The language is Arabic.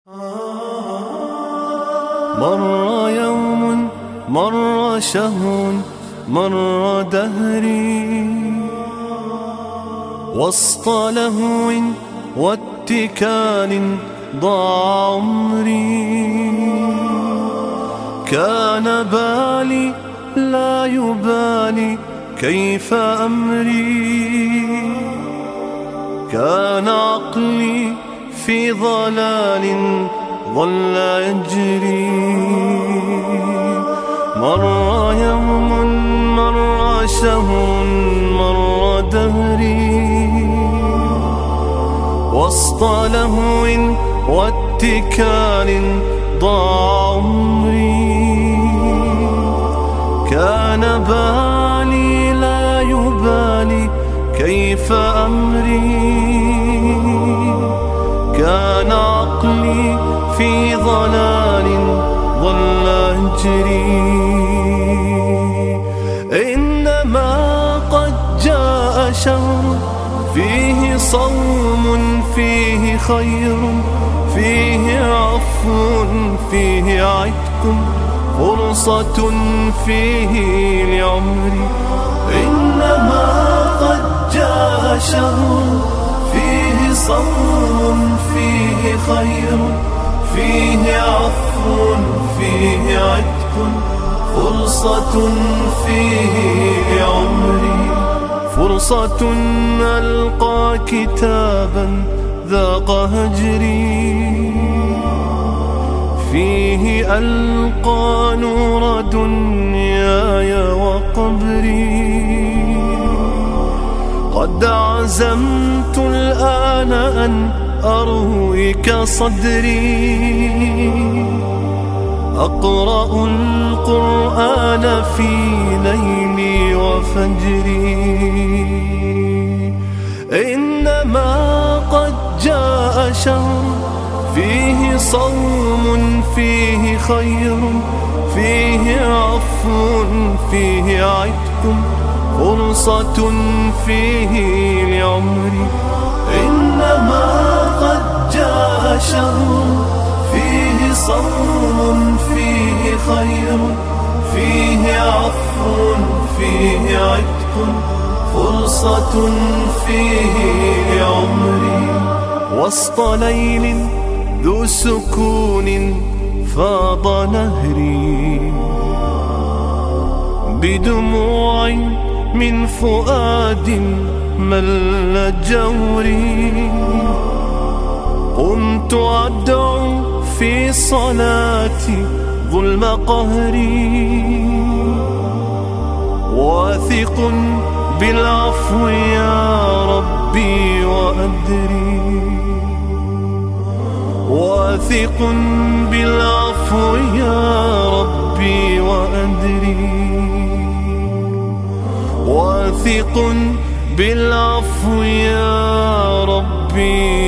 مر يوم، مر شهر، مر دهري وسط لهو واتكال ضاع عمري. كان بالي لا يبالي كيف أمري، كان عقلي في ضلال ظل يجري. مر يوم، مر شهر، مر دهري وسط لهو واتكال ضاع عمري. كان بالي لا يبالي كيف أمري، كان عقلي في ضلال ظل يجري. إنما قد جاء شهر فيه صوم، فيه خير، فيه عفو، فيه عتق، فرصة فيه لعمري. إنما قد جاء شهر فيه صوم، فيه خير، فيه عفو، فيه عتق، فرصة فيه لعمري. فرصة ألقى كتابا ذاق هجري، فيه ألقى نور دنياي وقبري. قد عزمت الآن أن أرويك صدري، أقرأ القرآن في ليلي وفجري. إنما قد جاء شهر فيه صوم، فيه خير، فيه عفو، فيه عتق، فرصة فيه لعمري. إنما قد جاء شهر فيه صوم، فيه خير، فيه عفو، فيه عتق، فرصة فيه لعمري. وسط ليل ذو سكون فاض نهري، بدموع من فؤاد مل جوري. قمت أدعو في صلاتي ظلم قهري، واثق بالعفو يا ربي وأدري، واثق بالعفو يا ربي وأدري، واثق بالعفو يا ربي